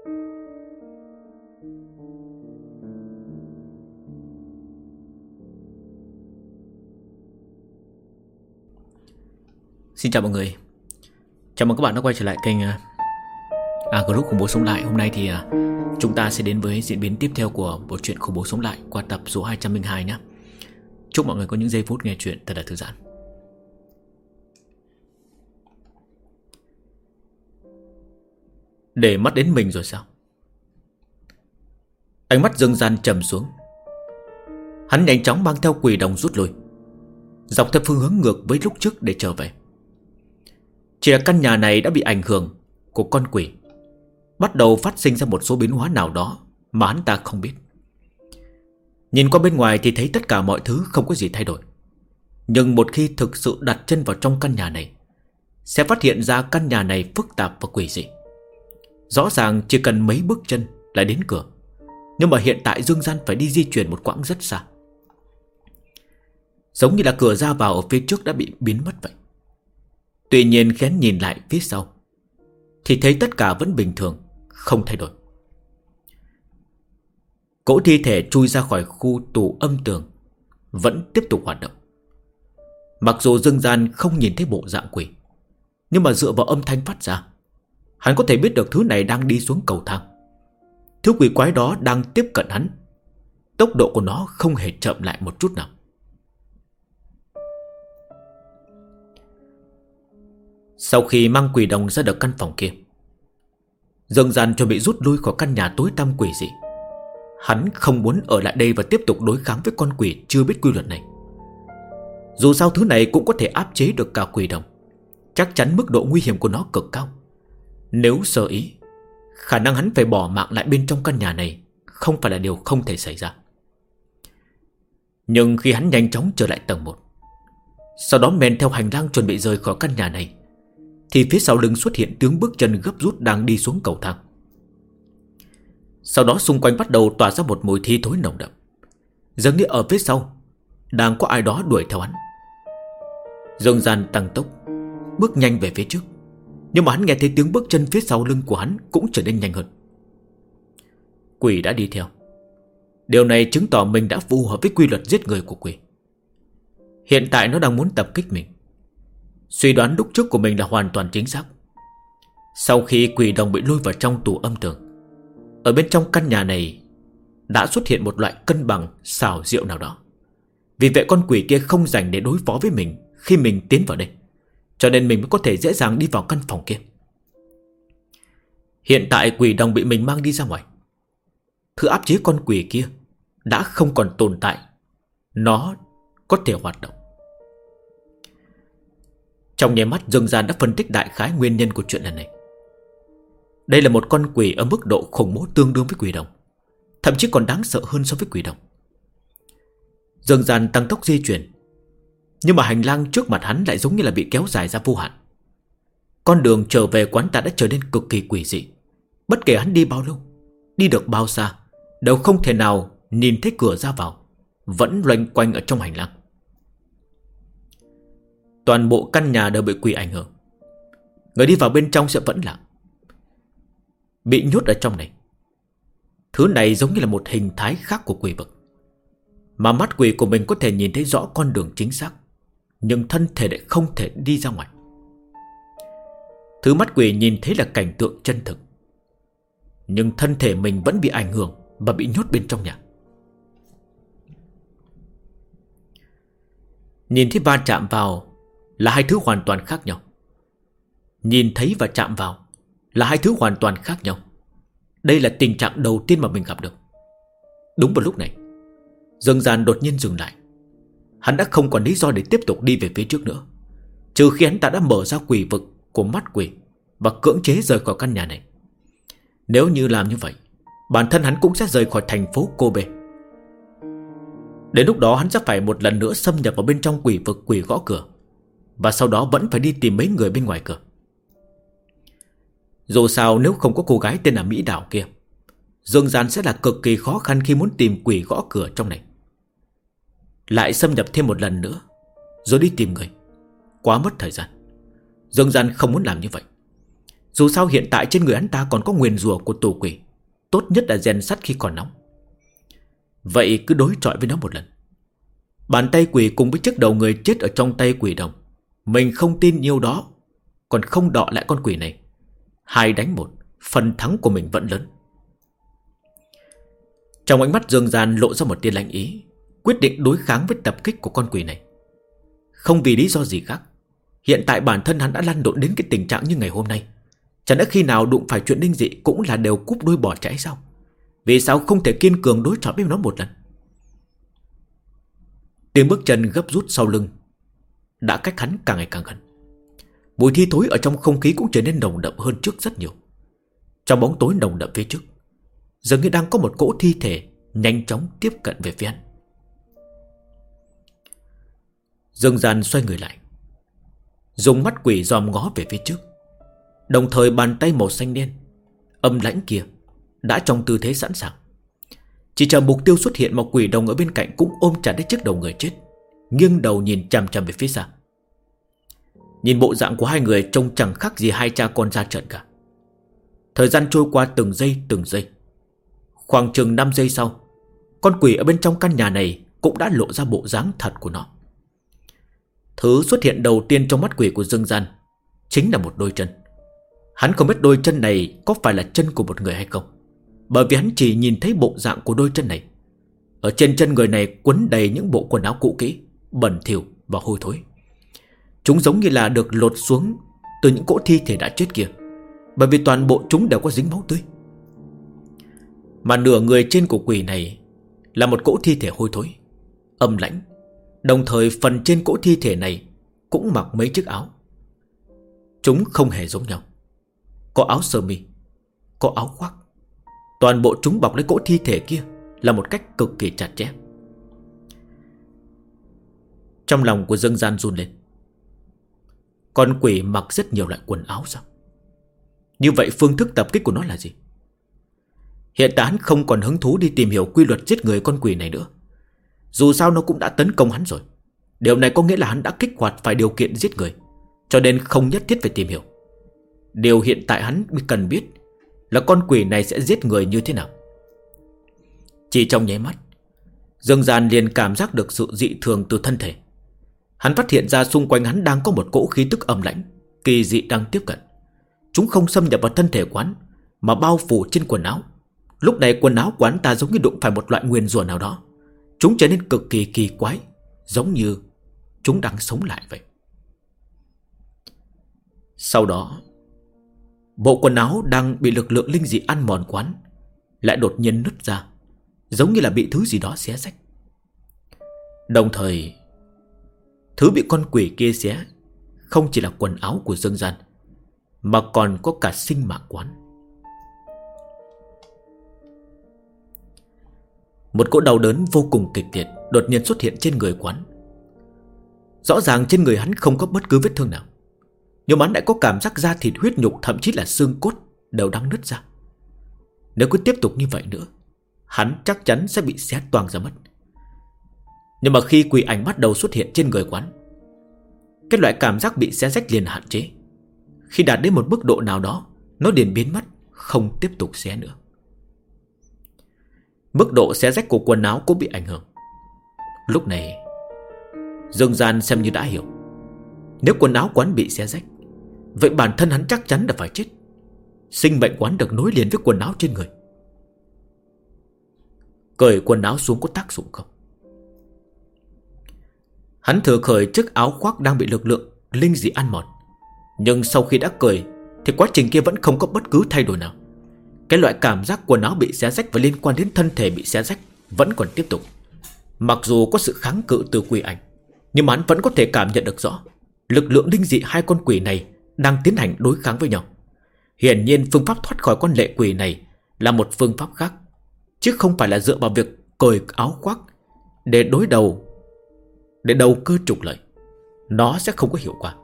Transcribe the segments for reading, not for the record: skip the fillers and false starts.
Xin chào mọi người. Chào mừng các bạn đã quay trở lại kênh Group Khủng Bố Sống Lại. Hôm nay thì chúng ta sẽ đến với diễn biến tiếp theo của bộ truyện Khủng Bố Sống Lại qua tập số 202 nhé. Chúc mọi người có những giây phút nghe chuyện thật là thư giãn. Để mắt đến mình rồi sao? Ánh mắt Dương Gian trầm xuống. Hắn nhanh chóng mang theo quỷ đồng rút lui, dọc theo phương hướng ngược với lúc trước để trở về. Chỉ là căn nhà này đã bị ảnh hưởng của con quỷ, bắt đầu phát sinh ra một số biến hóa nào đó mà hắn ta không biết. Nhìn qua bên ngoài thì thấy tất cả mọi thứ không có gì thay đổi, nhưng một khi thực sự đặt chân vào trong căn nhà này, sẽ phát hiện ra căn nhà này phức tạp và quỷ dị. Rõ ràng chỉ cần mấy bước chân là đến cửa, nhưng mà hiện tại Dương Gian phải đi di chuyển một quãng rất xa. Giống như là cửa ra vào ở phía trước đã bị biến mất vậy. Tuy nhiên khi hắn nhìn lại phía sau thì thấy tất cả vẫn bình thường, không thay đổi. Cỗ thi thể chui ra khỏi khu tù âm tường vẫn tiếp tục hoạt động. Mặc dù Dương Gian không nhìn thấy bộ dạng quỷ, nhưng mà dựa vào âm thanh phát ra, hắn có thể biết được thứ này đang đi xuống cầu thang. Thứ quỷ quái đó đang tiếp cận hắn. Tốc độ của nó không hề chậm lại một chút nào. Sau khi mang quỷ đồng ra được căn phòng kia, Dương Gian chuẩn bị rút lui khỏi căn nhà tối tăm quỷ dị. Hắn không muốn ở lại đây và tiếp tục đối kháng với con quỷ chưa biết quy luật này. Dù sao thứ này cũng có thể áp chế được cả quỷ đồng, chắc chắn mức độ nguy hiểm của nó cực cao. Nếu sơ ý, khả năng hắn phải bỏ mạng lại bên trong căn nhà này không phải là điều không thể xảy ra. Nhưng khi hắn nhanh chóng trở lại tầng 1, sau đó men theo hành lang chuẩn bị rời khỏi căn nhà này, thì phía sau lưng xuất hiện tiếng bước chân gấp rút đang đi xuống cầu thang. Sau đó xung quanh bắt đầu tỏa ra một mùi thi thối nồng đậm, dường như ở phía sau đang có ai đó đuổi theo hắn. Dương Gian tăng tốc bước nhanh về phía trước, nhưng mà hắn nghe thấy tiếng bước chân phía sau lưng của hắn cũng trở nên nhanh hơn. Quỷ đã đi theo. Điều này chứng tỏ mình đã phù hợp với quy luật giết người của quỷ. Hiện tại nó đang muốn tập kích mình. Suy đoán lúc trước của mình là hoàn toàn chính xác. Sau khi quỷ đồng bị lôi vào trong tù âm tường, ở bên trong căn nhà này đã xuất hiện một loại cân bằng xảo diệu nào đó. Vì vậy con quỷ kia không dành để đối phó với mình khi mình tiến vào đây, cho nên mình mới có thể dễ dàng đi vào căn phòng kia. Hiện tại quỷ đồng bị mình mang đi ra ngoài. Thứ áp chế con quỷ kia đã không còn tồn tại, nó có thể hoạt động. Trong nháy mắt Dương Gian đã phân tích đại khái nguyên nhân của chuyện lần này. Đây là một con quỷ ở mức độ khủng bố tương đương với quỷ đồng, thậm chí còn đáng sợ hơn so với quỷ đồng. Dương Gian tăng tốc di chuyển, nhưng mà hành lang trước mặt hắn lại giống như là bị kéo dài ra vô hạn. Con đường trở về quán ta đã trở nên cực kỳ quỷ dị. Bất kể hắn đi bao lâu, đi được bao xa, đều không thể nào nhìn thấy cửa ra vào, vẫn loanh quanh ở trong hành lang. Toàn bộ căn nhà đều bị quỷ ảnh hưởng. Người đi vào bên trong sẽ vẫn lặng, bị nhốt ở trong này. Thứ này giống như là một hình thái khác của quỷ vực, mà mắt quỷ của mình có thể nhìn thấy rõ con đường chính xác, nhưng thân thể lại không thể đi ra ngoài. Thứ mắt quỷ nhìn thấy là cảnh tượng chân thực, nhưng thân thể mình vẫn bị ảnh hưởng và bị nhốt bên trong nhà. Nhìn thấy va chạm vào là hai thứ hoàn toàn khác nhau. Nhìn thấy và chạm vào là hai thứ hoàn toàn khác nhau. Đây là tình trạng đầu tiên mà mình gặp được. Đúng vào lúc này, Dương Gian đột nhiên dừng lại. Hắn đã không còn lý do để tiếp tục đi về phía trước nữa, trừ khi hắn ta đã mở ra quỷ vực của mắt quỷ và cưỡng chế rời khỏi căn nhà này. Nếu như làm như vậy, bản thân hắn cũng sẽ rời khỏi thành phố Kobe. Đến lúc đó hắn sẽ phải một lần nữa xâm nhập vào bên trong quỷ vực quỷ gõ cửa, và sau đó vẫn phải đi tìm mấy người bên ngoài cửa. Dù sao nếu không có cô gái tên là Mỹ Đảo kia, Dương Gian sẽ là cực kỳ khó khăn khi muốn tìm quỷ gõ cửa trong này. Lại xâm nhập thêm một lần nữa, rồi đi tìm người, quá mất thời gian. Dương Gian không muốn làm như vậy. Dù sao hiện tại trên người hắn ta còn có nguyền rủa của tù quỷ, tốt nhất là rèn sắt khi còn nóng. Vậy cứ đối chọi với nó một lần. Bàn tay quỷ cùng với chiếc đầu người chết ở trong tay quỷ đồng. Mình không tin nhiêu đó, còn không đọ lại con quỷ này. 2 đánh 1, phần thắng của mình vẫn lớn. Trong ánh mắt Dương Gian lộ ra một tia lạnh ý, quyết định đối kháng với tập kích của con quỷ này. Không vì lý do gì khác, hiện tại bản thân hắn đã lăn lộn đến cái tình trạng như ngày hôm nay. Chẳng lẽ khi nào đụng phải chuyện linh dị cũng là đều cúp đuôi bỏ chạy sao? Vì sao không thể kiên cường đối chọi với nó một lần? Tiếng bước chân gấp rút sau lưng đã cách hắn càng ngày càng gần. Mùi thi thối ở trong không khí cũng trở nên nồng đậm hơn trước rất nhiều. Trong bóng tối nồng đậm phía trước, dường như đang có một cỗ thi thể nhanh chóng tiếp cận về phía hắn. Dương Gian xoay người lại, dùng mắt quỷ dòm ngó về phía trước. Đồng thời bàn tay màu xanh đen âm lãnh kia đã trong tư thế sẵn sàng, chỉ chờ mục tiêu xuất hiện. Mà quỷ đồng ở bên cạnh cũng ôm chặt lấy chiếc đầu người chết, nghiêng đầu nhìn chằm chằm về phía xa. Nhìn bộ dạng của hai người trông chẳng khác gì hai cha con ra trận cả. Thời gian trôi qua từng giây từng giây. Khoảng chừng 5 giây sau, con quỷ ở bên trong căn nhà này cũng đã lộ ra bộ dáng thật của nó. Thứ xuất hiện đầu tiên trong mắt quỷ của Dương Gian chính là một đôi chân. Hắn không biết đôi chân này có phải là chân của một người hay không, bởi vì hắn chỉ nhìn thấy bộ dạng của đôi chân này. Ở trên chân người này quấn đầy những bộ quần áo cũ kỹ, bẩn thỉu và hôi thối. Chúng giống như là được lột xuống từ những cỗ thi thể đã chết kia, bởi vì toàn bộ chúng đều có dính máu tươi. Mà nửa người trên của quỷ này là một cỗ thi thể hôi thối, âm lãnh. Đồng thời phần trên cỗ thi thể này cũng mặc mấy chiếc áo. Chúng không hề giống nhau. Có áo sơ mi, có áo khoác. Toàn bộ chúng bọc lấy cỗ thi thể kia là một cách cực kỳ chặt chẽ. Trong lòng của Dương Gian run lên. Con quỷ mặc rất nhiều loại quần áo sao? Như vậy phương thức tập kích của nó là gì? Hiện tại hắn không còn hứng thú đi tìm hiểu quy luật giết người con quỷ này nữa. Dù sao nó cũng đã tấn công hắn rồi. Điều này có nghĩa là hắn đã kích hoạt phải điều kiện giết người, cho nên không nhất thiết phải tìm hiểu. Điều hiện tại hắn cần biết là con quỷ này sẽ giết người như thế nào. Chỉ trong nháy mắt, Dương Gian liền cảm giác được sự dị thường từ thân thể. Hắn phát hiện ra xung quanh hắn đang có một cỗ khí tức âm lãnh kỳ dị đang tiếp cận. Chúng không xâm nhập vào thân thể quán, mà bao phủ trên quần áo. Lúc này quần áo quán ta giống như đụng phải một loại nguyền rủa nào đó. Chúng trở nên cực kỳ kỳ quái, giống như chúng đang sống lại vậy. Sau đó, bộ quần áo đang bị lực lượng linh dị ăn mòn quán lại đột nhiên nứt ra, giống như là bị thứ gì đó xé rách. Đồng thời, thứ bị con quỷ kia xé không chỉ là quần áo của Dương Gian, mà còn có cả sinh mạng quán. Một cỗ đau đớn vô cùng kịch liệt đột nhiên xuất hiện trên người quán. Rõ ràng trên người hắn không có bất cứ vết thương nào, nhưng hắn lại có cảm giác da thịt, huyết nhục, thậm chí là xương cốt đều đang nứt ra. Nếu cứ tiếp tục như vậy nữa, hắn chắc chắn sẽ bị xé toang ra mất. Nhưng mà khi quỷ ảnh bắt đầu xuất hiện trên người quán, cái loại cảm giác bị xé rách liền hạn chế. Khi đạt đến một mức độ nào đó, nó liền biến mất, không tiếp tục xé nữa. Mức độ xé rách của quần áo cũng bị ảnh hưởng. Lúc này Dương Gian xem như đã hiểu. Nếu quần áo quán bị xé rách, vậy bản thân hắn chắc chắn là phải chết. Sinh mệnh quán được nối liền với quần áo trên người. Cởi quần áo xuống có tác dụng không? Hắn thừa khởi chiếc áo khoác đang bị lực lượng linh dị ăn mòn. Nhưng sau khi đã cởi thì quá trình kia vẫn không có bất cứ thay đổi nào. Cái loại cảm giác quần áo bị xé rách và liên quan đến thân thể bị xé rách vẫn còn tiếp tục. Mặc dù có sự kháng cự từ quỷ ảnh, nhưng mà hắn vẫn có thể cảm nhận được rõ lực lượng linh dị hai con quỷ này đang tiến hành đối kháng với nhau. Hiển nhiên phương pháp thoát khỏi con lệ quỷ này là một phương pháp khác, chứ không phải là dựa vào việc cởi áo khoác để đầu cơ trục lợi. Nó sẽ không có hiệu quả.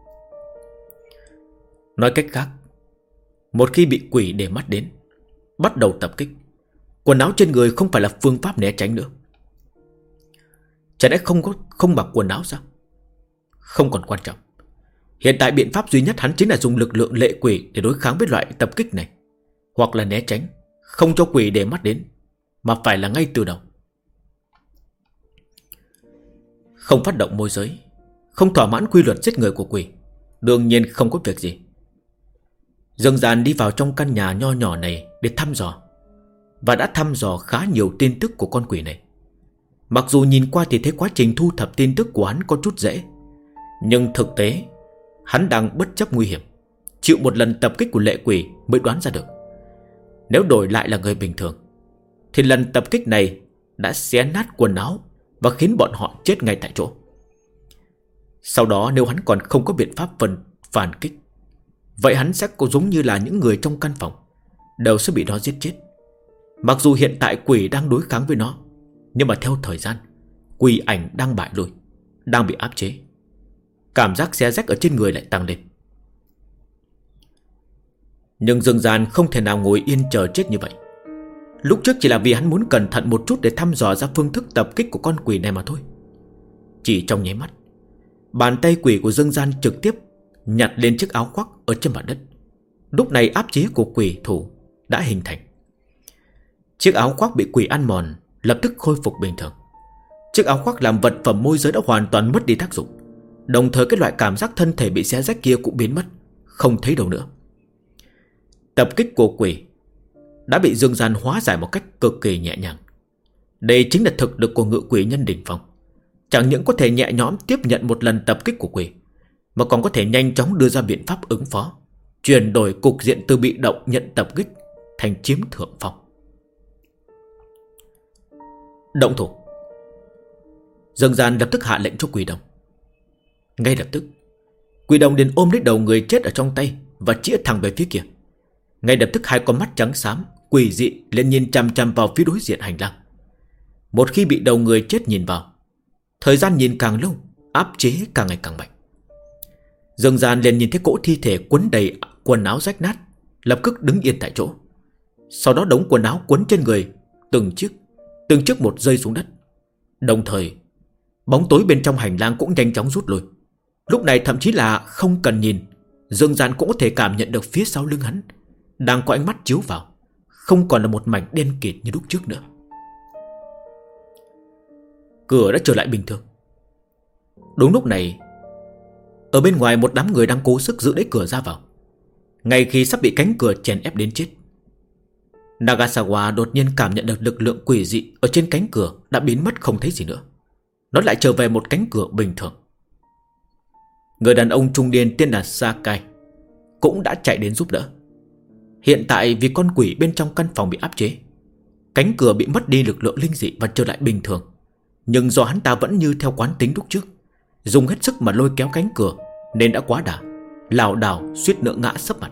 Nói cách khác, một khi bị quỷ để mắt đến, bắt đầu tập kích, quần áo trên người không phải là phương pháp né tránh nữa. Chả lẽ không mặc quần áo sao? Không còn quan trọng. Hiện tại biện pháp duy nhất hắn chính là dùng lực lượng lệ quỷ để đối kháng với loại tập kích này, hoặc là né tránh, không cho quỷ để mắt đến, mà phải là ngay từ đầu. Không phát động môi giới, không thỏa mãn quy luật giết người của quỷ, đương nhiên không có việc gì. Dương Gian đi vào trong căn nhà nho nhỏ này để thăm dò, và đã thăm dò khá nhiều tin tức của con quỷ này. Mặc dù nhìn qua thì thấy quá trình thu thập tin tức của hắn có chút dễ, nhưng thực tế hắn đang bất chấp nguy hiểm, chịu một lần tập kích của lệ quỷ mới đoán ra được. Nếu đổi lại là người bình thường thì lần tập kích này đã xé nát quần áo và khiến bọn họ chết ngay tại chỗ. Sau đó nếu hắn còn không có biện pháp phản kích, vậy hắn sẽ có giống như là những người trong căn phòng, đều sẽ bị nó giết chết. Mặc dù hiện tại quỷ đang đối kháng với nó, nhưng mà theo thời gian, quỷ ảnh đang bại lui, đang bị áp chế. Cảm giác xé rách ở trên người lại tăng lên. Nhưng Dương Gian không thể nào ngồi yên chờ chết như vậy. Lúc trước chỉ là vì hắn muốn cẩn thận một chút để thăm dò ra phương thức tập kích của con quỷ này mà thôi. Chỉ trong nháy mắt, bàn tay quỷ của Dương Gian trực tiếp nhặt lên chiếc áo khoác ở trên mặt đất. Lúc này áp chế của quỷ thủ đã hình thành. Chiếc áo khoác bị quỷ ăn mòn lập tức khôi phục bình thường. Chiếc áo khoác làm vật phẩm môi giới đã hoàn toàn mất đi tác dụng. Đồng thời cái loại cảm giác thân thể bị xé rách kia cũng biến mất, không thấy đâu nữa. Tập kích của quỷ đã bị Dương Gian hóa giải một cách cực kỳ nhẹ nhàng. Đây chính là thực lực của ngự quỷ nhân đỉnh phong. Chẳng những có thể nhẹ nhõm tiếp nhận một lần tập kích của quỷ, mà còn có thể nhanh chóng đưa ra biện pháp ứng phó, chuyển đổi cục diện từ bị động nhận tập kích thành chiếm thượng phong. Động thủ. Dương Gian lập tức hạ lệnh cho quỷ đồng. Ngay lập tức, quỷ đồng liền ôm lấy đầu người chết ở trong tay và chĩa thẳng về phía kia. Ngay lập tức hai con mắt trắng xám quỷ dị lên nhìn chằm chằm vào phía đối diện hành lang. Một khi bị đầu người chết nhìn vào, thời gian nhìn càng lâu, áp chế càng ngày càng mạnh. Dương Gian liền nhìn thấy cỗ thi thể quấn đầy quần áo rách nát, lập tức đứng yên tại chỗ. Sau đó đống quần áo quấn trên người từng chiếc một rơi xuống đất. Đồng thời bóng tối bên trong hành lang cũng nhanh chóng rút lui. Lúc này thậm chí là không cần nhìn, Dương Gian cũng có thể cảm nhận được phía sau lưng hắn đang có ánh mắt chiếu vào, không còn là một mảnh đen kịt như lúc trước nữa. Cửa đã trở lại bình thường. Đúng lúc này, ở bên ngoài một đám người đang cố sức giữ lấy cửa ra vào. Ngay khi sắp bị cánh cửa chèn ép đến chết, Nagasawa đột nhiên cảm nhận được lực lượng quỷ dị ở trên cánh cửa đã biến mất không thấy gì nữa. Nó lại trở về một cánh cửa bình thường. Người đàn ông trung niên tên là Sakai cũng đã chạy đến giúp đỡ. Hiện tại vì con quỷ bên trong căn phòng bị áp chế, cánh cửa bị mất đi lực lượng linh dị và trở lại bình thường. Nhưng do hắn ta vẫn như theo quán tính lúc trước, dùng hết sức mà lôi kéo cánh cửa, nên đã quá đà, lảo đảo suýt nữa ngã sấp mặt.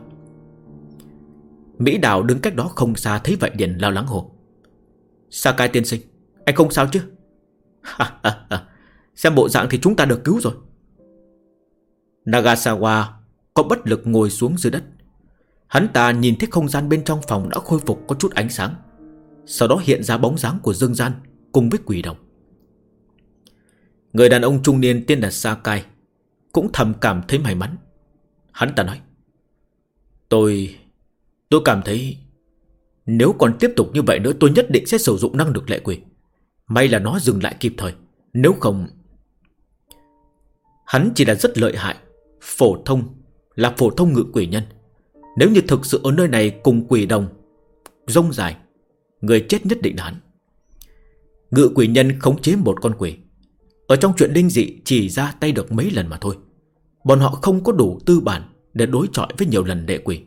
Mỹ Đào đứng cách đó không xa thấy vậy liền lo lắng hô: Sakai tiên sinh, anh không sao chứ? Xem bộ dạng thì chúng ta được cứu rồi. Nagasawa có bất lực ngồi xuống dưới đất. Hắn ta nhìn thấy không gian bên trong phòng đã khôi phục có chút ánh sáng. Sau đó hiện ra bóng dáng của Dương Gian cùng với quỷ đồng. Người đàn ông trung niên tên là Sakai cũng thầm cảm thấy may mắn. Hắn ta nói: Tôi cảm thấy nếu còn tiếp tục như vậy nữa, tôi nhất định sẽ sử dụng năng lực lệ quỷ. May là nó dừng lại kịp thời, nếu không... Hắn chỉ là rất lợi hại, phổ thông ngự quỷ nhân. Nếu như thực sự ở nơi này cùng quỷ đồng rông dài, người chết nhất định là hắn. Ngự quỷ nhân khống chế một con quỷ, ở trong chuyện linh dị chỉ ra tay được mấy lần mà thôi. Bọn họ không có đủ tư bản để đối chọi với nhiều lần lệ quỷ.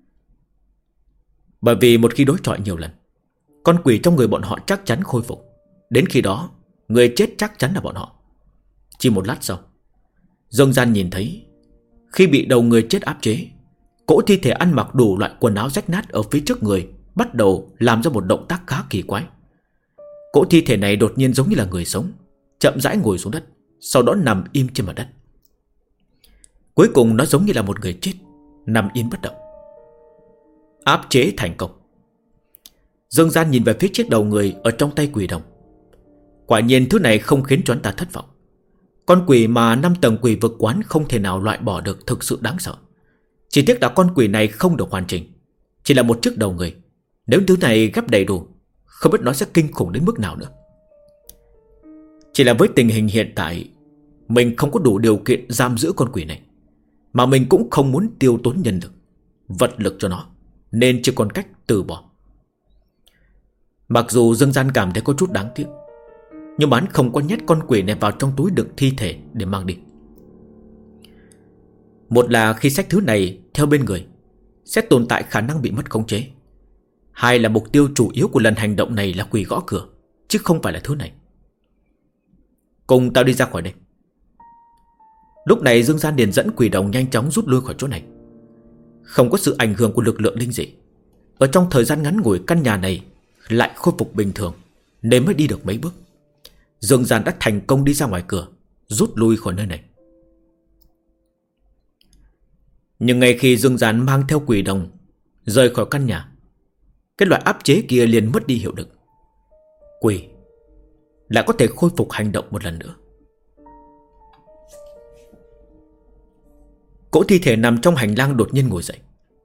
Bởi vì một khi đối chọi nhiều lần, con quỷ trong người bọn họ chắc chắn khôi phục. Đến khi đó, người chết chắc chắn là bọn họ. Chỉ một lát sau, Dương Gian nhìn thấy khi bị đầu người chết áp chế, cỗ thi thể ăn mặc đủ loại quần áo rách nát ở phía trước người bắt đầu làm ra một động tác khá kỳ quái. Cỗ thi thể này đột nhiên giống như là người sống, chậm rãi ngồi xuống đất, sau đó nằm im trên mặt đất. Cuối cùng nó giống như là một người chết, nằm yên bất động. Áp chế thành công. Dương Gian nhìn về phía chiếc đầu người ở trong tay quỷ đồng. Quả nhiên thứ này không khiến cho hắn ta thất vọng. Con quỷ mà 5 tầng quỷ vực quán không thể nào loại bỏ được thực sự đáng sợ. Chỉ tiếc là con quỷ này không được hoàn chỉnh, chỉ là một chiếc đầu người. Nếu thứ này ghép đầy đủ, không biết nó sẽ kinh khủng đến mức nào nữa. Chỉ là với tình hình hiện tại, mình không có đủ điều kiện giam giữ con quỷ này, mà mình cũng không muốn tiêu tốn nhân lực, vật lực cho nó, nên chỉ còn cách từ bỏ. Mặc dù Dương Gian cảm thấy có chút đáng tiếc, nhưng mà hắn không có nhét con quỷ này vào trong túi đựng thi thể để mang đi. Một là khi xách thứ này theo bên người sẽ tồn tại khả năng bị mất khống chế. Hai là mục tiêu chủ yếu của lần hành động này là quỷ gõ cửa, chứ không phải là thứ này. Cùng tao đi ra khỏi đây. Lúc này Dương Gian liền dẫn quỷ đồng nhanh chóng rút lui khỏi chỗ này. Không có sự ảnh hưởng của lực lượng linh dị, ở trong thời gian ngắn ngủi căn nhà này lại khôi phục bình thường, nên mới đi được mấy bước. Dương Gian đã thành công đi ra ngoài cửa, rút lui khỏi nơi này. Nhưng ngay khi Dương Gian mang theo quỷ đồng rời khỏi căn nhà, cái loại áp chế kia liền mất đi hiệu lực. Quỷ lại có thể khôi phục hành động một lần nữa. Cỗ thi thể nằm trong hành lang đột nhiên ngồi dậy.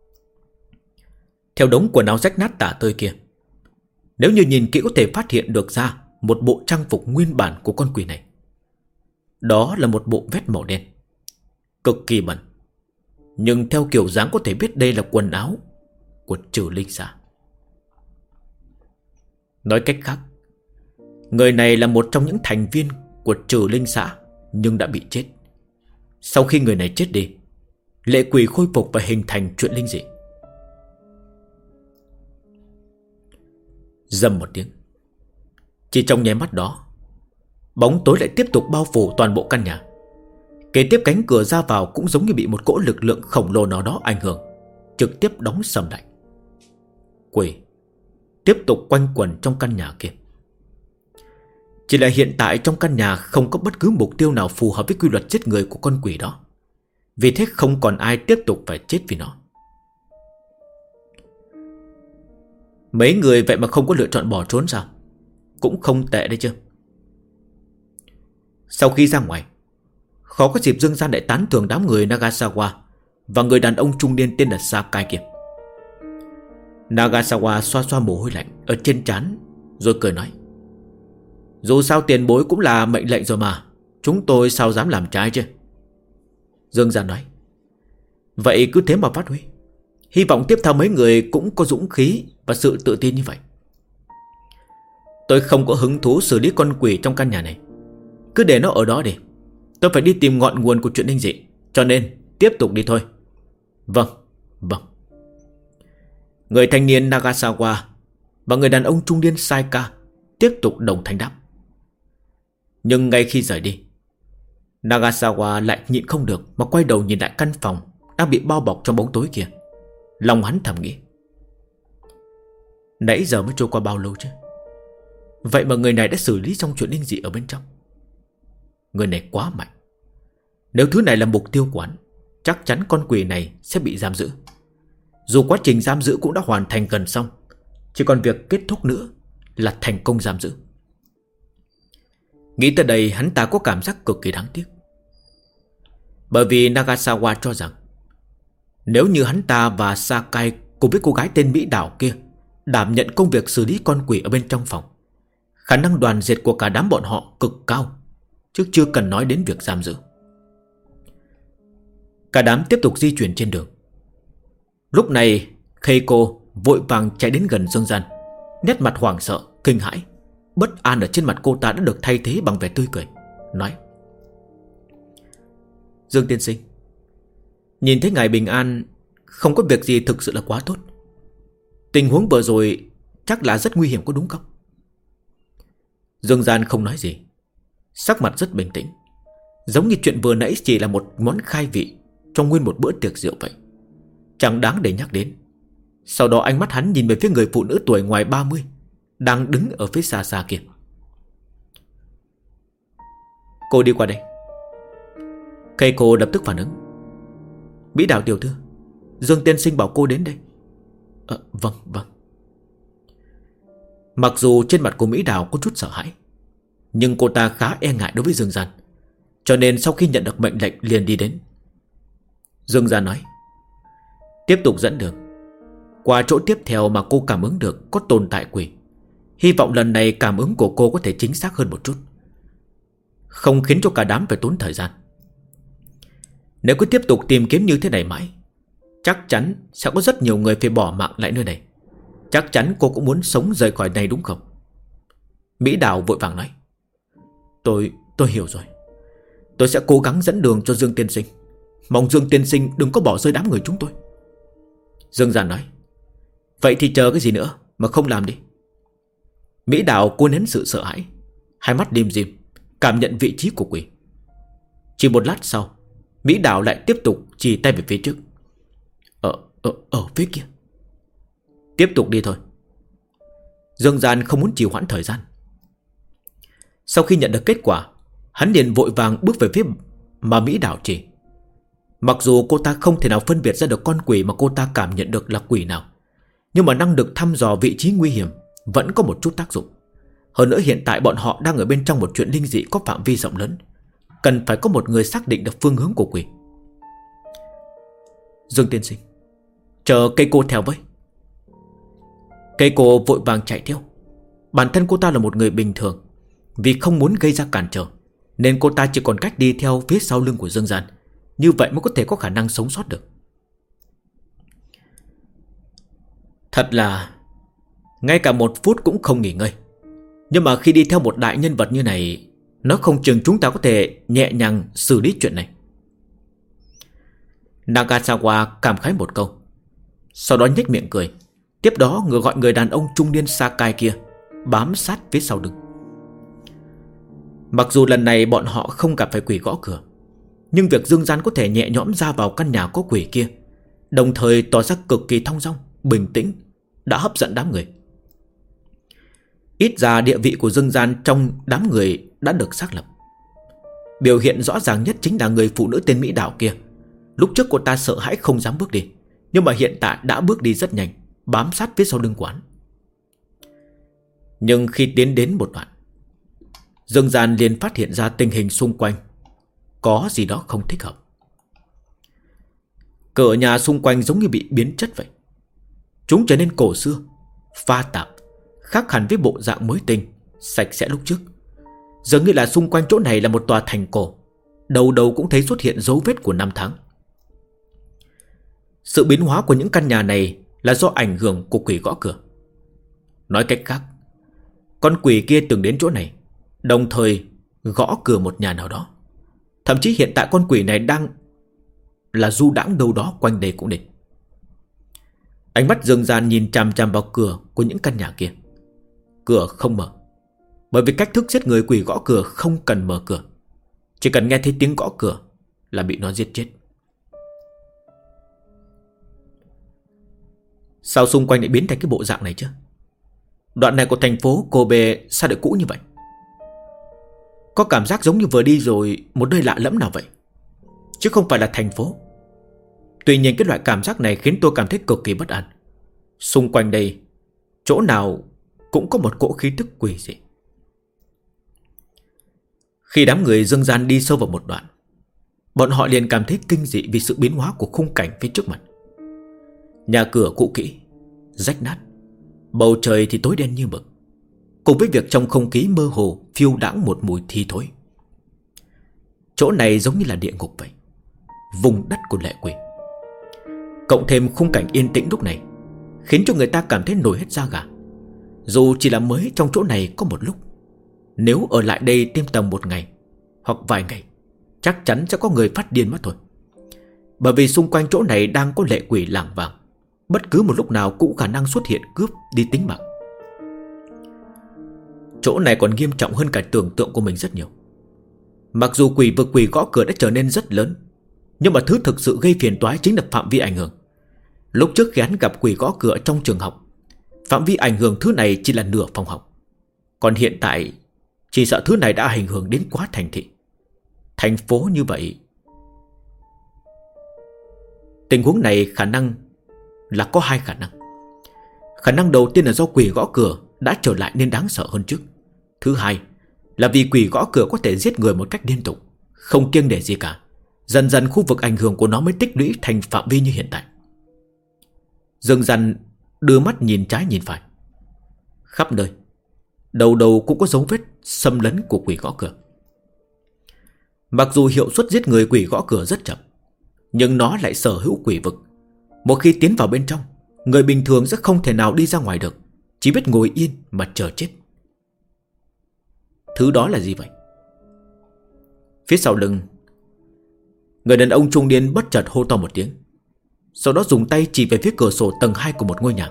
Theo đống quần áo rách nát tả tơi kia, nếu như nhìn kỹ có thể phát hiện được ra một bộ trang phục nguyên bản của con quỷ này. Đó là một bộ vest màu đen, cực kỳ bẩn, nhưng theo kiểu dáng có thể biết đây là quần áo của Trừ Linh Xã. Nói cách khác, người này là một trong những thành viên của Trừ Linh Xã, nhưng đã bị chết. Sau khi người này chết đi, lệ quỷ khôi phục và hình thành chuyện linh dị. Rầm một tiếng, chỉ trong nháy mắt đó, bóng tối lại tiếp tục bao phủ toàn bộ căn nhà. Kế tiếp cánh cửa ra vào cũng giống như bị một cỗ lực lượng khổng lồ nào đó ảnh hưởng, trực tiếp đóng sầm lại. Quỷ tiếp tục quanh quẩn trong căn nhà kia. Chỉ là hiện tại trong căn nhà không có bất cứ mục tiêu nào phù hợp với quy luật giết người của con quỷ đó. Vì thế không còn ai tiếp tục phải chết vì nó. Mấy người vậy mà không có lựa chọn bỏ trốn sao? Cũng không tệ đấy chứ. Sau khi ra ngoài, khó có dịp Dương Gian lại tán thưởng đám người Nagasawa và người đàn ông trung niên tên là Sakai kia. Nagasawa xoa xoa mồ hôi lạnh ở trên trán, rồi cười nói: dù sao tiền bối cũng là mệnh lệnh rồi mà, chúng tôi sao dám làm trái chứ. Dương Gian nói: vậy cứ thế mà phát huy. Hy vọng tiếp theo mấy người cũng có dũng khí và sự tự tin như vậy. Tôi không có hứng thú xử lý con quỷ trong căn nhà này, cứ để nó ở đó đi. Tôi phải đi tìm ngọn nguồn của chuyện linh dị, cho nên tiếp tục đi thôi. Vâng, vâng. Người thanh niên Nagasawa và người đàn ông trung niên Saika tiếp tục đồng thanh đáp. Nhưng ngay khi rời đi, Nagasawa lại nhịn không được mà quay đầu nhìn lại căn phòng đang bị bao bọc trong bóng tối kia. Lòng hắn thầm nghĩ: nãy giờ mới trôi qua bao lâu chứ? Vậy mà người này đã xử lý xong chuyện linh dị ở bên trong. Người này quá mạnh. Nếu thứ này là mục tiêu của hắn, chắc chắn con quỷ này sẽ bị giam giữ. Dù quá trình giam giữ cũng đã hoàn thành gần xong, chỉ còn việc kết thúc nữa là thành công giam giữ. Nghĩ tới đây, hắn ta có cảm giác cực kỳ đáng tiếc. Bởi vì Nagasawa cho rằng nếu như hắn ta và Sakai cùng với cô gái tên Mỹ Đảo kia đảm nhận công việc xử lý con quỷ ở bên trong phòng, khả năng đoàn diệt của cả đám bọn họ cực cao, chứ chưa cần nói đến việc giam giữ. Cả đám tiếp tục di chuyển trên đường. Lúc này Keiko vội vàng chạy đến gần Dương Gian, nét mặt hoảng sợ, kinh hãi, bất an ở trên mặt cô ta đã được thay thế bằng vẻ tươi cười, nói: Dương tiên sinh, nhìn thấy ngài bình an, không có việc gì thực sự là quá tốt. Tình huống vừa rồi chắc là rất nguy hiểm có đúng không? Dương Gian không nói gì, sắc mặt rất bình tĩnh, giống như chuyện vừa nãy chỉ là một món khai vị trong nguyên một bữa tiệc rượu vậy, chẳng đáng để nhắc đến. Sau đó ánh mắt hắn nhìn về phía người phụ nữ tuổi ngoài 30 đang đứng ở phía xa xa kia. Cô đi qua đây. Keiko lập tức phản ứng: Mỹ Đào tiểu thư, Dương tiên sinh bảo cô đến đây. Vâng, vâng. Mặc dù trên mặt của Mỹ Đào có chút sợ hãi, nhưng cô ta khá e ngại đối với Dương Gian. cho nên sau khi nhận được mệnh lệnh liền đi đến. Dương Gia nói: tiếp tục dẫn đường. Qua chỗ tiếp theo mà cô cảm ứng được có tồn tại quỷ. Hy vọng lần này cảm ứng của cô có thể chính xác hơn một chút, không khiến cho cả đám phải tốn thời gian. Nếu cứ tiếp tục tìm kiếm như thế này mãi, chắc chắn sẽ có rất nhiều người phải bỏ mạng lại nơi này. Chắc chắn cô cũng muốn sống rời khỏi này đúng không? Mỹ Đào vội vàng nói: Tôi hiểu rồi. Tôi sẽ cố gắng dẫn đường cho Dương tiên sinh. Mong Dương tiên sinh đừng có bỏ rơi đám người chúng tôi. Dương Gia nói: vậy thì chờ cái gì nữa mà không làm đi. Mỹ Đào cố nén sự sợ hãi, hai mắt lim dim, cảm nhận vị trí của quỷ. Chỉ một lát sau, Mỹ Đào lại tiếp tục chỉ tay về phía trước. Ở phía kia. Tiếp tục đi thôi. Dương Gian không muốn trì hoãn thời gian. Sau khi nhận được kết quả, hắn liền vội vàng bước về phía mà Mỹ Đào chỉ. Mặc dù cô ta không thể nào phân biệt ra được con quỷ mà cô ta cảm nhận được là quỷ nào, nhưng mà năng lực thăm dò vị trí nguy hiểm vẫn có một chút tác dụng. Hơn nữa hiện tại bọn họ đang ở bên trong một chuyện linh dị có phạm vi rộng lớn, cần phải có một người xác định được phương hướng của quỷ. Dương tiên sinh, chờ cây cô theo với. Cây cô vội vàng chạy theo. Bản thân cô ta là một người bình thường, vì không muốn gây ra cản trở nên cô ta chỉ còn cách đi theo phía sau lưng của Dương Gian. Như vậy mới có thể có khả năng sống sót được. Thật là ngay cả một phút cũng không nghỉ ngơi. Nhưng mà khi đi theo một đại nhân vật như này, nó không chừng chúng ta có thể nhẹ nhàng xử lý chuyện này. Nagasawa cảm khái một câu, sau đó nhếch miệng cười. Tiếp đó người gọi người đàn ông trung niên Sakai kia bám sát phía sau lưng. Mặc dù lần này bọn họ không gặp phải quỷ gõ cửa, nhưng việc Dương Gian có thể nhẹ nhõm ra vào căn nhà có quỷ kia, đồng thời tỏ ra cực kỳ thong dong, bình tĩnh, đã hấp dẫn đám người. Ít ra địa vị của Dương Gian trong đám người đã được xác lập. Biểu hiện rõ ràng nhất chính là người phụ nữ tên Mỹ Đào kia. Lúc trước cô ta sợ hãi không dám bước đi, nhưng mà hiện tại đã bước đi rất nhanh, bám sát phía sau lưng quán. Nhưng khi tiến đến một đoạn, Dương Gian liền phát hiện ra tình hình xung quanh có gì đó không thích hợp. Cửa nhà xung quanh giống như bị biến chất vậy. Chúng trở nên cổ xưa, pha tạp, khác hẳn với bộ dạng mới tinh, sạch sẽ lúc trước. Dường như là xung quanh chỗ này là một tòa thành cổ, đầu đầu cũng thấy xuất hiện dấu vết của năm tháng. Sự biến hóa của những căn nhà này là do ảnh hưởng của quỷ gõ cửa. Nói cách khác, con quỷ kia từng đến chỗ này, đồng thời gõ cửa một nhà nào đó. Thậm chí hiện tại con quỷ này đang là du đãng đâu đó quanh đây cũng định. Ánh mắt Dương Gian nhìn chằm chằm vào cửa của những căn nhà kia. Cửa không mở, bởi vì cách thức giết người quỷ gõ cửa không cần mở cửa, chỉ cần nghe thấy tiếng gõ cửa là bị nó giết chết. Sao xung quanh lại biến thành cái bộ dạng này chứ? Đoạn này của thành phố Kobe sao lại cũ như vậy? Có cảm giác giống như vừa đi rồi một nơi lạ lẫm nào vậy, chứ không phải là thành phố. Tuy nhiên cái loại cảm giác này khiến tôi cảm thấy cực kỳ bất an. Xung quanh đây chỗ nào cũng có một cỗ khí tức quỷ dị. Khi đám người Dương Gian đi sâu vào một đoạn, bọn họ liền cảm thấy kinh dị vì sự biến hóa của khung cảnh phía trước mặt. Nhà cửa cũ kỹ, rách nát, bầu trời thì tối đen như mực, cùng với việc trong không khí mơ hồ phiêu đãng một mùi thi thối. Chỗ này giống như là địa ngục vậy, vùng đất của lệ quỷ. Cộng thêm khung cảnh yên tĩnh lúc này khiến cho người ta cảm thấy nổi hết da gà. Dù chỉ là mới trong chỗ này có một lúc, nếu ở lại đây thêm tầm một ngày hoặc vài ngày, chắc chắn sẽ có người phát điên mất thôi. Bởi vì xung quanh chỗ này đang có lệ quỷ lảng vảng, bất cứ một lúc nào cũng khả năng xuất hiện cướp đi tính mạng. Chỗ này còn nghiêm trọng hơn cả tưởng tượng của mình rất nhiều. Mặc dù quỷ vực quỷ gõ cửa đã trở nên rất lớn, nhưng mà thứ thực sự gây phiền toái chính là phạm vi ảnh hưởng. Lúc trước khi hắn gặp quỷ gõ cửa trong trường học, phạm vi ảnh hưởng thứ này chỉ là nửa phòng học. Còn hiện tại chỉ sợ thứ này đã ảnh hưởng đến quá thành thị, thành phố như vậy. Tình huống này khả năng là có hai khả năng. Khả năng đầu tiên là do quỷ gõ cửa đã trở lại nên đáng sợ hơn trước. Thứ hai là vì quỷ gõ cửa có thể giết người một cách liên tục, không kiêng nể gì cả. Dần dần khu vực ảnh hưởng của nó mới tích lũy thành phạm vi như hiện tại. Dương Gian đưa mắt nhìn trái nhìn phải. Khắp nơi, đầu đầu cũng có dấu vết xâm lấn của quỷ gõ cửa. Mặc dù hiệu suất giết người quỷ gõ cửa rất chậm, nhưng nó lại sở hữu quỷ vực. Một khi tiến vào bên trong, người bình thường sẽ không thể nào đi ra ngoài được, chỉ biết ngồi yên mà chờ chết. Thứ đó là gì vậy? Phía sau lưng, người đàn ông trung niên bất chợt hô to một tiếng, sau đó dùng tay chỉ về phía cửa sổ tầng 2 của một ngôi nhà.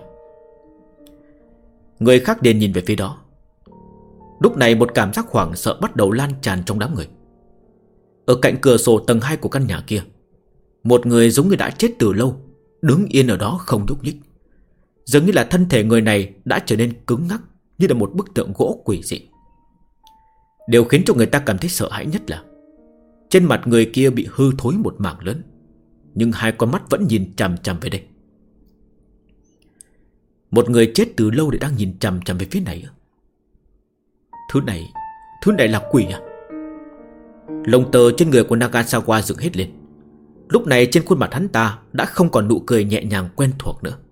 Người khác liền nhìn về phía đó. Lúc này một cảm giác hoảng sợ bắt đầu lan tràn trong đám người. Ở cạnh cửa sổ tầng 2 của căn nhà kia, một người giống như đã chết từ lâu đứng yên ở đó không nhúc nhích. Dường như là thân thể người này đã trở nên cứng ngắc, như là một bức tượng gỗ quỷ dị. Điều khiến cho người ta cảm thấy sợ hãi nhất là trên mặt người kia bị hư thối một mảng lớn, nhưng hai con mắt vẫn nhìn chằm chằm về đây. Một người chết từ lâu để đang nhìn chằm chằm về phía này. Thứ này là quỷ à? Lông tơ trên người của Nagasawa dựng hết lên. Lúc này trên khuôn mặt hắn ta đã không còn nụ cười nhẹ nhàng quen thuộc nữa.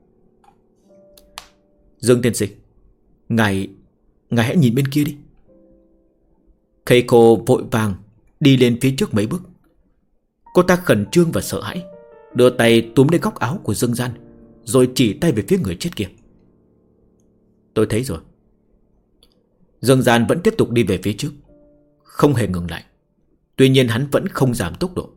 Dương tiên sinh, Ngài hãy nhìn bên kia đi. Keiko vội vàng đi lên phía trước mấy bước. Cô ta khẩn trương và sợ hãi, đưa tay túm lấy góc áo của Dương Gian, rồi chỉ tay về phía người chết kia. Tôi thấy rồi. Dương Gian vẫn tiếp tục đi về phía trước, không hề ngừng lại. Tuy nhiên hắn vẫn không giảm tốc độ.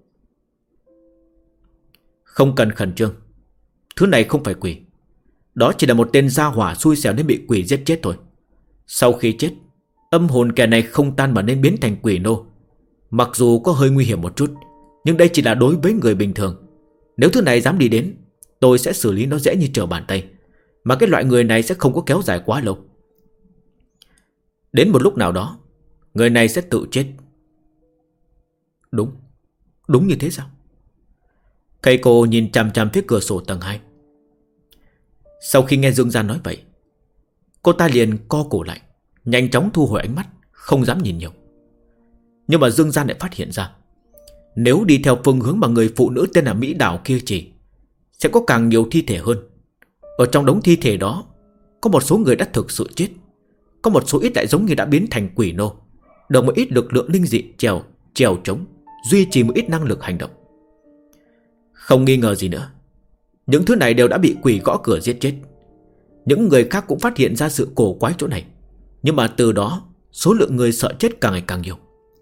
Không cần khẩn trương, thứ này không phải quỷ. Đó chỉ là một tên gia hỏa xui xẻo nên bị quỷ giết chết thôi. Sau khi chết, âm hồn kẻ này không tan mà nên biến thành quỷ nô. Mặc dù có hơi nguy hiểm một chút, nhưng đây chỉ là đối với người bình thường. Nếu thứ này dám đi đến, tôi sẽ xử lý nó dễ như trở bàn tay. Mà cái loại người này sẽ không có kéo dài quá lâu. Đến một lúc nào đó, người này sẽ tự chết. Đúng như thế sao? Keiko nhìn chằm chằm phía cửa sổ tầng 2. Sau khi nghe Dương Gian nói vậy, cô ta liền co cổ lại, nhanh chóng thu hồi ánh mắt, không dám nhìn nhiều. Nhưng mà Dương Gian lại phát hiện ra, nếu đi theo phương hướng mà người phụ nữ tên là Mỹ Đảo kia chỉ, sẽ có càng nhiều thi thể hơn. Ở trong đống thi thể đó, có một số người đã thực sự chết, có một số ít lại giống như đã biến thành quỷ nô, được một ít lực lượng linh dị trèo trống, duy trì một ít năng lực hành động. Không nghi ngờ gì nữa, những thứ này đều đã bị quỷ gõ cửa giết chết. Những người khác cũng phát hiện ra sự cổ quái chỗ này, nhưng mà từ đó số lượng người sợ chết càng ngày càng nhiều.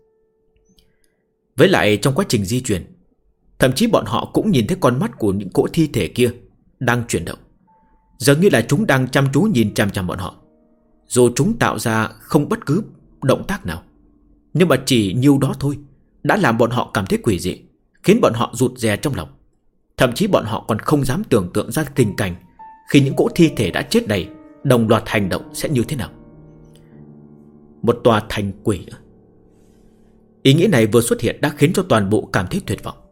Với lại trong quá trình di chuyển, thậm chí bọn họ cũng nhìn thấy con mắt của những cỗ thi thể kia đang chuyển động, giống như là chúng đang chăm chú nhìn chằm chằm bọn họ. Dù chúng tạo ra không bất cứ động tác nào, nhưng mà chỉ nhiêu đó thôi đã làm bọn họ cảm thấy quỷ dị, khiến bọn họ rụt rè trong lòng. Thậm chí bọn họ còn không dám tưởng tượng ra tình cảnh khi những cỗ thi thể đã chết này đồng loạt hành động sẽ như thế nào. Một tòa thành quỷ. Ý nghĩ này vừa xuất hiện đã khiến cho toàn bộ cảm thấy tuyệt vọng.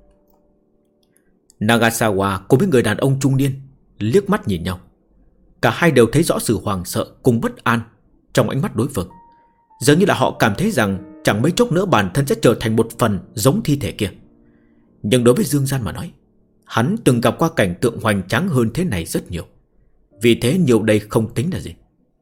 Nagasawa cùng với người đàn ông trung niên liếc mắt nhìn nhau. Cả hai đều thấy rõ sự hoảng sợ cùng bất an trong ánh mắt đối phương. Giống như là họ cảm thấy rằng chẳng mấy chốc nữa bản thân sẽ trở thành một phần giống thi thể kia. Nhưng đối với Dương Gian mà nói, hắn từng gặp qua cảnh tượng hoành tráng hơn thế này rất nhiều. Vì thế nhiều đây không tính là gì.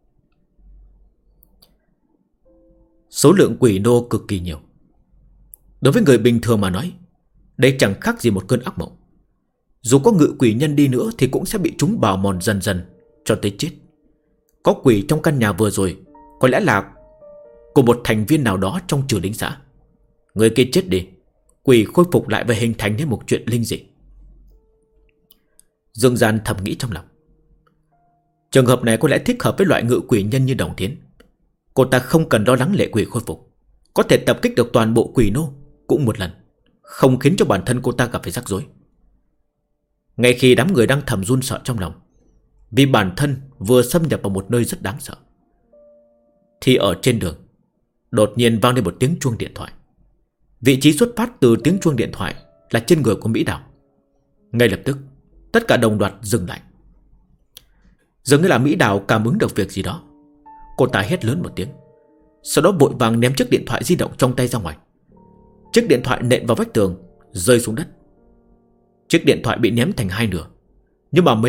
Số lượng quỷ nô cực kỳ nhiều. Đối với người bình thường mà nói, đây chẳng khác gì một cơn ác mộng. Dù có ngự quỷ nhân đi nữa thì cũng sẽ bị chúng bào mòn dần dần cho tới chết. Có quỷ trong căn nhà vừa rồi có lẽ là của một thành viên nào đó trong trừ lính xã. Người kia chết đi, quỷ khôi phục lại và hình thành nên một chuyện linh dị. Dương Gian thầm nghĩ trong lòng. Trường hợp này có lẽ thích hợp với loại ngự quỷ nhân như Đồng Thiến. Cô ta không cần lo lắng lệ quỷ khôi phục, có thể tập kích được toàn bộ quỷ nô cũng một lần, không khiến cho bản thân cô ta gặp phải rắc rối. Ngay khi đám người đang thầm run sợ trong lòng, vì bản thân vừa xâm nhập vào một nơi rất đáng sợ, thì ở trên đường đột nhiên vang lên một tiếng chuông điện thoại. Vị trí xuất phát từ tiếng chuông điện thoại là trên người của Mỹ Đảo. Ngay lập tức tất cả đồng loạt dừng lại. Dường như là Mỹ Đảo cảm ứng được việc gì đó. Cô ta hét lớn một tiếng, sau đó vội vàng ném chiếc điện thoại di động trong tay ra ngoài. Chiếc chiếc điện thoại nện vào vách tường, rơi xuống đất. Chiếc điện thoại bị ném thành hai nửa, nhưng mà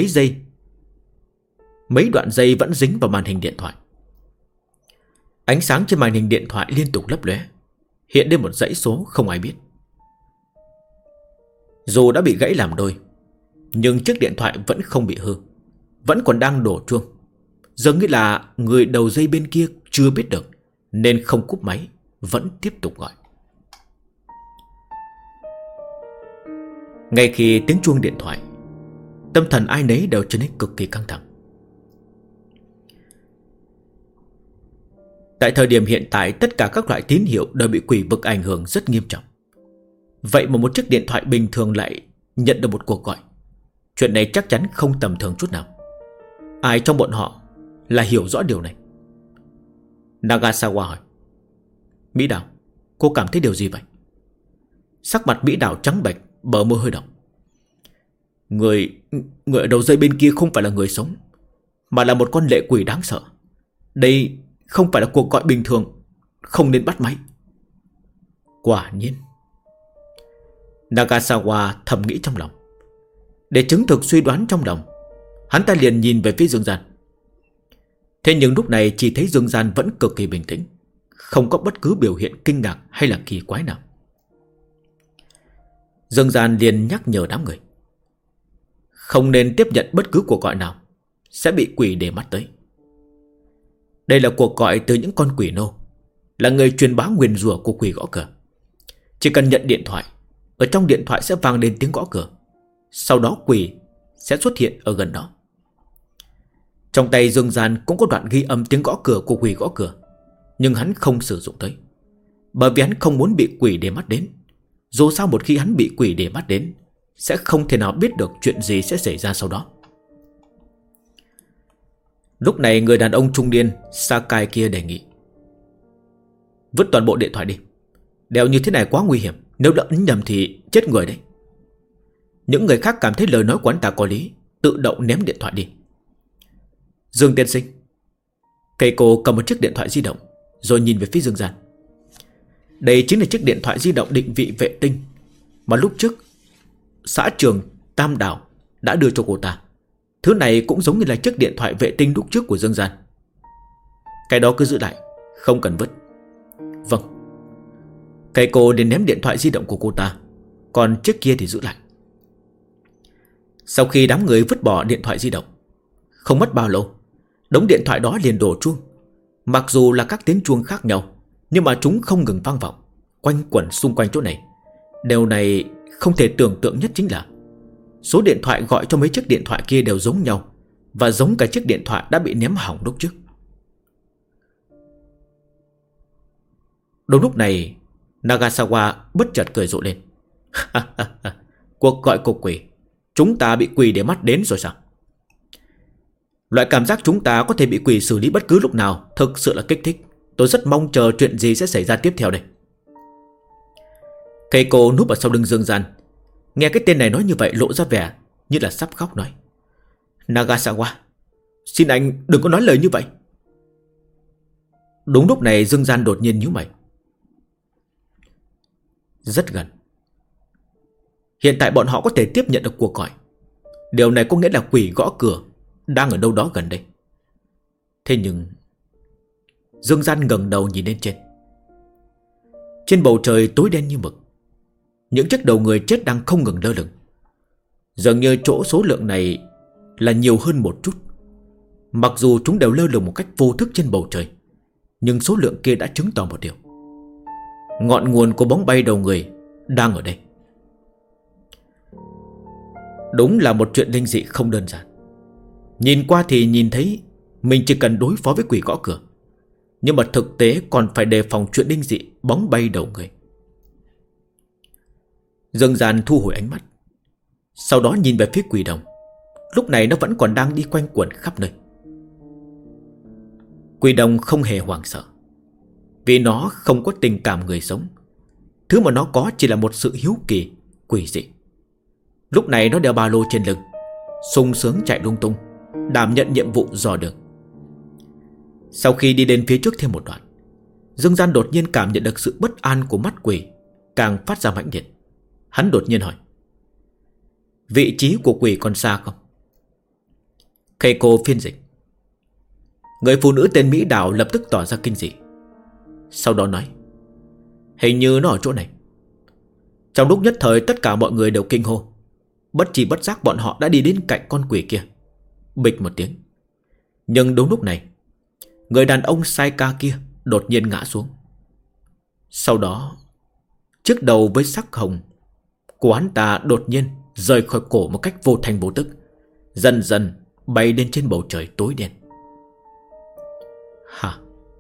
mấy đoạn dây vẫn dính vào màn hình điện thoại. Ánh sáng trên màn hình điện thoại liên tục lấp lóe, hiện lên một dãy số không ai biết. Dù đã bị gãy làm đôi, nhưng chiếc điện thoại vẫn không bị hư, vẫn còn đang đổ chuông. Dường như là người đầu dây bên kia chưa biết được, nên không cúp máy, vẫn tiếp tục gọi. Ngay khi tiếng chuông điện thoại, tâm thần ai nấy đều trở nên cực kỳ căng thẳng. Tại thời điểm hiện tại, tất cả các loại tín hiệu đều bị quỷ vực ảnh hưởng rất nghiêm trọng. Vậy mà một chiếc điện thoại bình thường lại nhận được một cuộc gọi. Chuyện này chắc chắn không tầm thường chút nào. Ai trong bọn họ là hiểu rõ điều này? Nagasawa hỏi. Mỹ Đào, cô cảm thấy điều gì vậy? Sắc mặt Mỹ Đào trắng bệch, bờ môi hơi động. Người ở đầu dây bên kia không phải là người sống, mà là một con lệ quỷ đáng sợ. Đây không phải là cuộc gọi bình thường, không nên bắt máy. Quả nhiên. Nagasawa thầm nghĩ trong lòng. Để chứng thực suy đoán trong lòng, hắn ta liền nhìn về phía Dương Gian. Thế nhưng lúc này chỉ thấy Dương Gian vẫn cực kỳ bình tĩnh, không có bất cứ biểu hiện kinh ngạc hay là kỳ quái nào. Dương Gian liền nhắc nhở đám người, không nên tiếp nhận bất cứ cuộc gọi nào, sẽ bị quỷ để mắt tới. Đây là cuộc gọi từ những con quỷ nô, là người truyền bá nguyền rủa của quỷ gõ cửa. Chỉ cần nhận điện thoại, ở trong điện thoại sẽ vang lên tiếng gõ cửa, sau đó quỷ sẽ xuất hiện ở gần đó. Trong tay Dương Gian cũng có đoạn ghi âm tiếng gõ cửa của quỷ gõ cửa, nhưng hắn không sử dụng tới, bởi vì hắn không muốn bị quỷ để mắt đến. Dù sao một khi hắn bị quỷ để mắt đến, sẽ không thể nào biết được chuyện gì sẽ xảy ra sau đó. Lúc này người đàn ông trung niên Sakai kia đề nghị, vứt toàn bộ điện thoại đi, đeo như thế này quá nguy hiểm, nếu đã ấn nhầm thì chết người đấy. Những người khác cảm thấy lời nói của anh ta có lý, tự động ném điện thoại đi. Dương tiên sinh. Keiko cầm một chiếc điện thoại di động, rồi nhìn về phía Dương Gian. Đây chính là chiếc điện thoại di động định vị vệ tinh mà lúc trước xã trường Tam Đảo đã đưa cho cô ta. Thứ này cũng giống như là chiếc điện thoại vệ tinh lúc trước của Dương Gian. Cái đó cứ giữ lại, không cần vứt. Vâng. Keiko đến ném điện thoại di động của cô ta, còn chiếc kia thì giữ lại. Sau khi đám người vứt bỏ điện thoại di động, không mất bao lâu, đống điện thoại đó liền đổ chuông. Mặc dù là các tiếng chuông khác nhau, nhưng mà chúng không ngừng vang vọng, quanh quẩn xung quanh chỗ này. Điều này không thể tưởng tượng nhất chính là số điện thoại gọi cho mấy chiếc điện thoại kia đều giống nhau, và giống cả chiếc điện thoại đã bị ném hỏng lúc trước. Đúng lúc này, Nagasawa bất chợt cười rộ lên. Cuộc gọi của quỷ, chúng ta bị quỷ để mắt đến rồi sao? Loại cảm giác chúng ta có thể bị quỷ xử lý bất cứ lúc nào thực sự là kích thích. Tôi rất mong chờ chuyện gì sẽ xảy ra tiếp theo đây. Keiko núp ở sau lưng Dương Gian, nghe cái tên này nói như vậy lộ ra vẻ như là sắp khóc, nói: Nagasawa, xin anh đừng có nói lời như vậy. Đúng lúc này Dương Gian đột nhiên nhíu mày. Rất gần. Hiện tại bọn họ có thể tiếp nhận được cuộc gọi. Điều này có nghĩa là quỷ gõ cửa đang ở đâu đó gần đây. Thế nhưng Dương Gian ngẩng đầu nhìn lên trên. Trên bầu trời tối đen như mực, những chiếc đầu người chết đang không ngừng lơ lửng. Dường như chỗ số lượng này là nhiều hơn một chút. Mặc dù chúng đều lơ lửng một cách vô thức trên bầu trời, nhưng số lượng kia đã chứng tỏ một điều: ngọn nguồn của bóng bay đầu người đang ở đây. Đúng là một chuyện linh dị không đơn giản. Nhìn qua thì nhìn thấy mình chỉ cần đối phó với quỷ gõ cửa, nhưng mà thực tế còn phải đề phòng chuyện linh dị bóng bay đầu người. Dương Gian thu hồi ánh mắt, sau đó nhìn về phía quỷ đồng. Lúc này nó vẫn còn đang đi quanh quẩn khắp nơi. Quỷ đồng không hề hoảng sợ, vì nó không có tình cảm người sống. Thứ mà nó có chỉ là một sự hiếu kỳ quỷ dị. Lúc này nó đeo ba lô trên lưng, sung sướng chạy lung tung, đảm nhận nhiệm vụ dò đường. Sau khi đi đến phía trước thêm một đoạn, Dương Gian đột nhiên cảm nhận được sự bất an của mắt quỷ càng phát ra mãnh liệt. Hắn đột nhiên hỏi: vị trí của quỷ còn xa không? Keiko phiên dịch. Người phụ nữ tên Mỹ Đào lập tức tỏ ra kinh dị. Sau đó nói: hình như nó ở chỗ này. Trong lúc nhất thời tất cả mọi người đều kinh hô. Bất chi bất giác bọn họ đã đi đến cạnh con quỷ kia. Bịch một tiếng. Nhưng đúng lúc này, người đàn ông Saika kia đột nhiên ngã xuống. Sau đó, chiếc đầu với sắc hồng của hắn ta đột nhiên rời khỏi cổ một cách vô thành vô tức, dần dần bay lên trên bầu trời tối đen. Hả?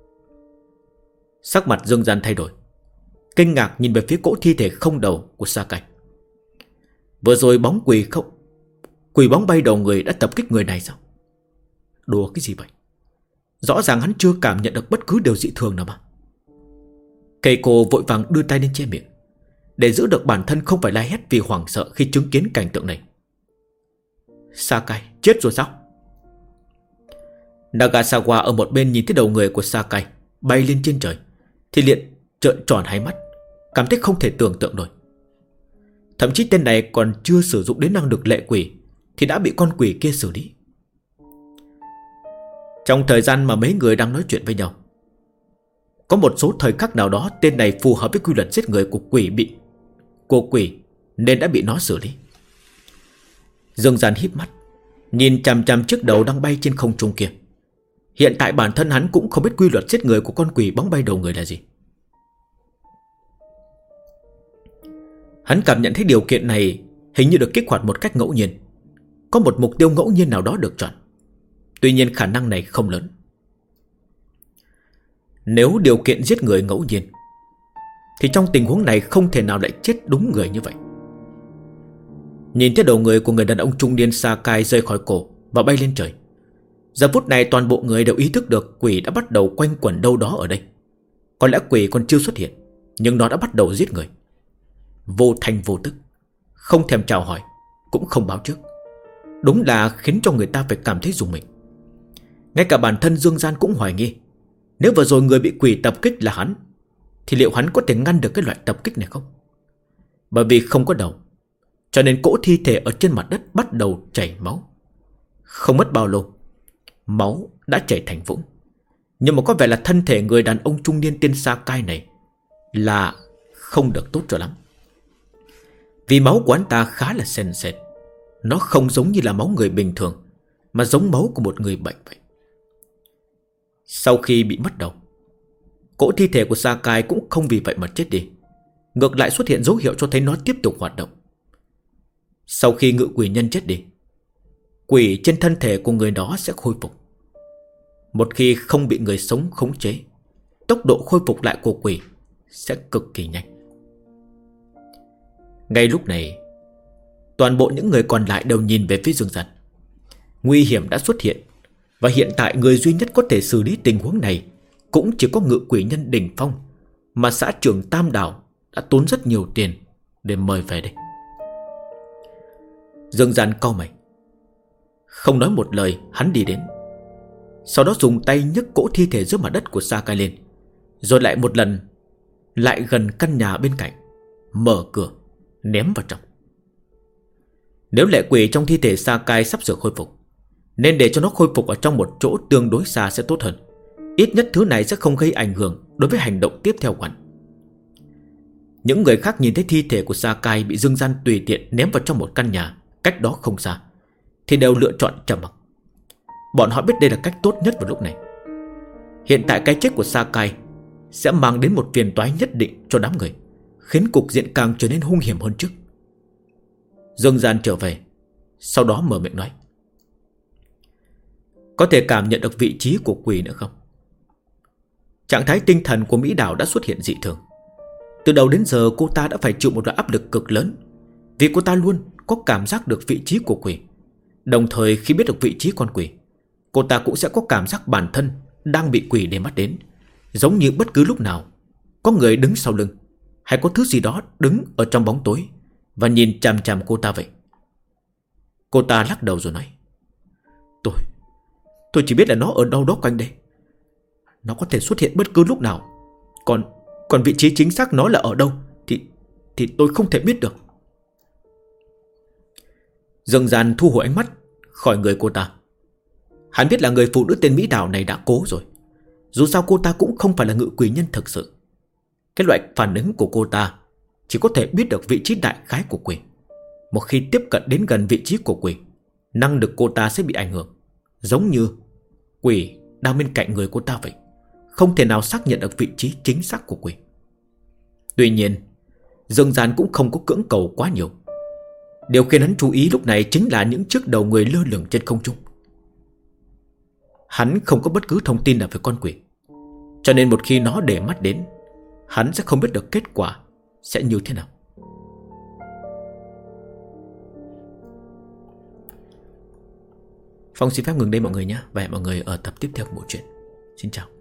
Sắc mặt Dương Gian thay đổi, kinh ngạc nhìn về phía cỗ thi thể không đầu của Sakai. Vừa rồi bóng quỷ bóng bay đầu người đã tập kích người này sao? Đùa cái gì vậy? Rõ ràng hắn chưa cảm nhận được bất cứ điều dị thường nào mà. Keiko vội vàng đưa tay lên che miệng, để giữ được bản thân không phải la hét vì hoảng sợ khi chứng kiến cảnh tượng này. Sakai chết rồi sao? Nagasawa ở một bên nhìn thấy đầu người của Sakai bay lên trên trời thì liền trợn tròn hai mắt, cảm thấy không thể tưởng tượng nổi. Thậm chí tên này còn chưa sử dụng đến năng lực lệ quỷ thì đã bị con quỷ kia xử lý. Trong thời gian mà mấy người đang nói chuyện với nhau, có một số thời khắc nào đó tên này phù hợp với quy luật giết người của quỷ nên đã bị nó xử lý. Dương Gian híp mắt nhìn chằm chằm chiếc đầu đang bay trên không trung kia. Hiện tại bản thân hắn cũng không biết quy luật giết người của con quỷ bóng bay đầu người là gì. Hắn cảm nhận thấy điều kiện này hình như được kích hoạt một cách ngẫu nhiên. Có một mục tiêu ngẫu nhiên nào đó được chọn. Tuy nhiên khả năng này không lớn. Nếu điều kiện giết người ngẫu nhiên thì trong tình huống này không thể nào lại chết đúng người như vậy. Nhìn thấy đầu người của người đàn ông trung niên Sakai rơi khỏi cổ và bay lên trời, giờ phút này toàn bộ người đều ý thức được quỷ đã bắt đầu quanh quẩn đâu đó ở đây. Có lẽ quỷ còn chưa xuất hiện, nhưng nó đã bắt đầu giết người. Vô thành vô tức, không thèm chào hỏi, cũng không báo trước. Đúng là khiến cho người ta phải cảm thấy rùng mình. Ngay cả bản thân Dương Gian cũng hoài nghi, nếu vừa rồi người bị quỷ tập kích là hắn thì liệu hắn có thể ngăn được cái loại tập kích này không? Bởi vì không có đầu, cho nên cỗ thi thể ở trên mặt đất bắt đầu chảy máu. Không mất bao lâu, máu đã chảy thành vũng. Nhưng mà có vẻ là thân thể người đàn ông trung niên tên Sakai này là không được tốt cho lắm. Vì máu của hắn ta khá là sền sệt. Nó không giống như là máu người bình thường, mà giống máu của một người bệnh vậy. Sau khi bị mất đầu, cỗ thi thể của Sakai cũng không vì vậy mà chết đi. Ngược lại xuất hiện dấu hiệu cho thấy nó tiếp tục hoạt động. Sau khi ngự quỷ nhân chết đi, quỷ trên thân thể của người đó sẽ khôi phục. Một khi không bị người sống khống chế, tốc độ khôi phục lại của quỷ sẽ cực kỳ nhanh. Ngay lúc này, toàn bộ những người còn lại đều nhìn về phía Dương Gian. Nguy hiểm đã xuất hiện, và hiện tại người duy nhất có thể xử lý tình huống này cũng chỉ có ngự quỷ nhân đỉnh phong mà xã trưởng Tam Đảo đã tốn rất nhiều tiền để mời về đây. Dương Gian cau mày, không nói một lời, hắn đi đến. Sau đó dùng tay nhấc cỗ thi thể dưới mặt đất của Sakai lên, rồi lại một lần lại gần căn nhà bên cạnh, mở cửa ném vào trong. Nếu lệ quỷ trong thi thể Sakai sắp sửa khôi phục, nên để cho nó khôi phục ở trong một chỗ tương đối xa sẽ tốt hơn. Ít nhất thứ này sẽ không gây ảnh hưởng đối với hành động tiếp theo của hắn. Những người khác nhìn thấy thi thể của Sakai bị Dương Gian tùy tiện ném vào trong một căn nhà cách đó không xa thì đều lựa chọn trầm mặc. Bọn họ biết đây là cách tốt nhất vào lúc này. Hiện tại cái chết của Sakai sẽ mang đến một phiền toái nhất định cho đám người, khiến cục diện càng trở nên hung hiểm hơn trước. Dương Gian trở về, sau đó mở miệng nói: có thể cảm nhận được vị trí của quỷ nữa không? Trạng thái tinh thần của Mỹ Đảo đã xuất hiện dị thường. Từ đầu đến giờ cô ta đã phải chịu một loại áp lực cực lớn, vì cô ta luôn có cảm giác được vị trí của quỷ. Đồng thời khi biết được vị trí con quỷ, cô ta cũng sẽ có cảm giác bản thân đang bị quỷ để mắt đến, giống như bất cứ lúc nào có người đứng sau lưng, hay có thứ gì đó đứng ở trong bóng tối và nhìn chằm chằm cô ta vậy. Cô ta lắc đầu rồi nói: Tôi chỉ biết là nó ở đâu đó quanh đây. Nó có thể xuất hiện bất cứ lúc nào. Còn vị trí chính xác nó là ở đâu thì tôi không thể biết được. Dương Gian thu hồi ánh mắt khỏi người cô ta. Hắn biết là người phụ nữ tên Mỹ Đào này đã cố rồi. Dù sao cô ta cũng không phải là ngự quỷ nhân thực sự. Cái loại phản ứng của cô ta chỉ có thể biết được vị trí đại khái của quỷ. Một khi tiếp cận đến gần vị trí của quỷ, năng lực cô ta sẽ bị ảnh hưởng. Giống như quỷ đang bên cạnh người cô ta vậy, không thể nào xác nhận được vị trí chính xác của quỷ. Tuy nhiên, Dương Gian cũng không có cưỡng cầu quá nhiều. Điều khiến hắn chú ý lúc này chính là những chiếc đầu người lơ lửng trên không trung. Hắn không có bất cứ thông tin nào về con quỷ, cho nên một khi nó để mắt đến, hắn sẽ không biết được kết quả sẽ như thế nào. Phong xin phép ngừng đây mọi người nhé. Và hẹn mọi người ở tập tiếp theo của bộ truyện. Xin chào.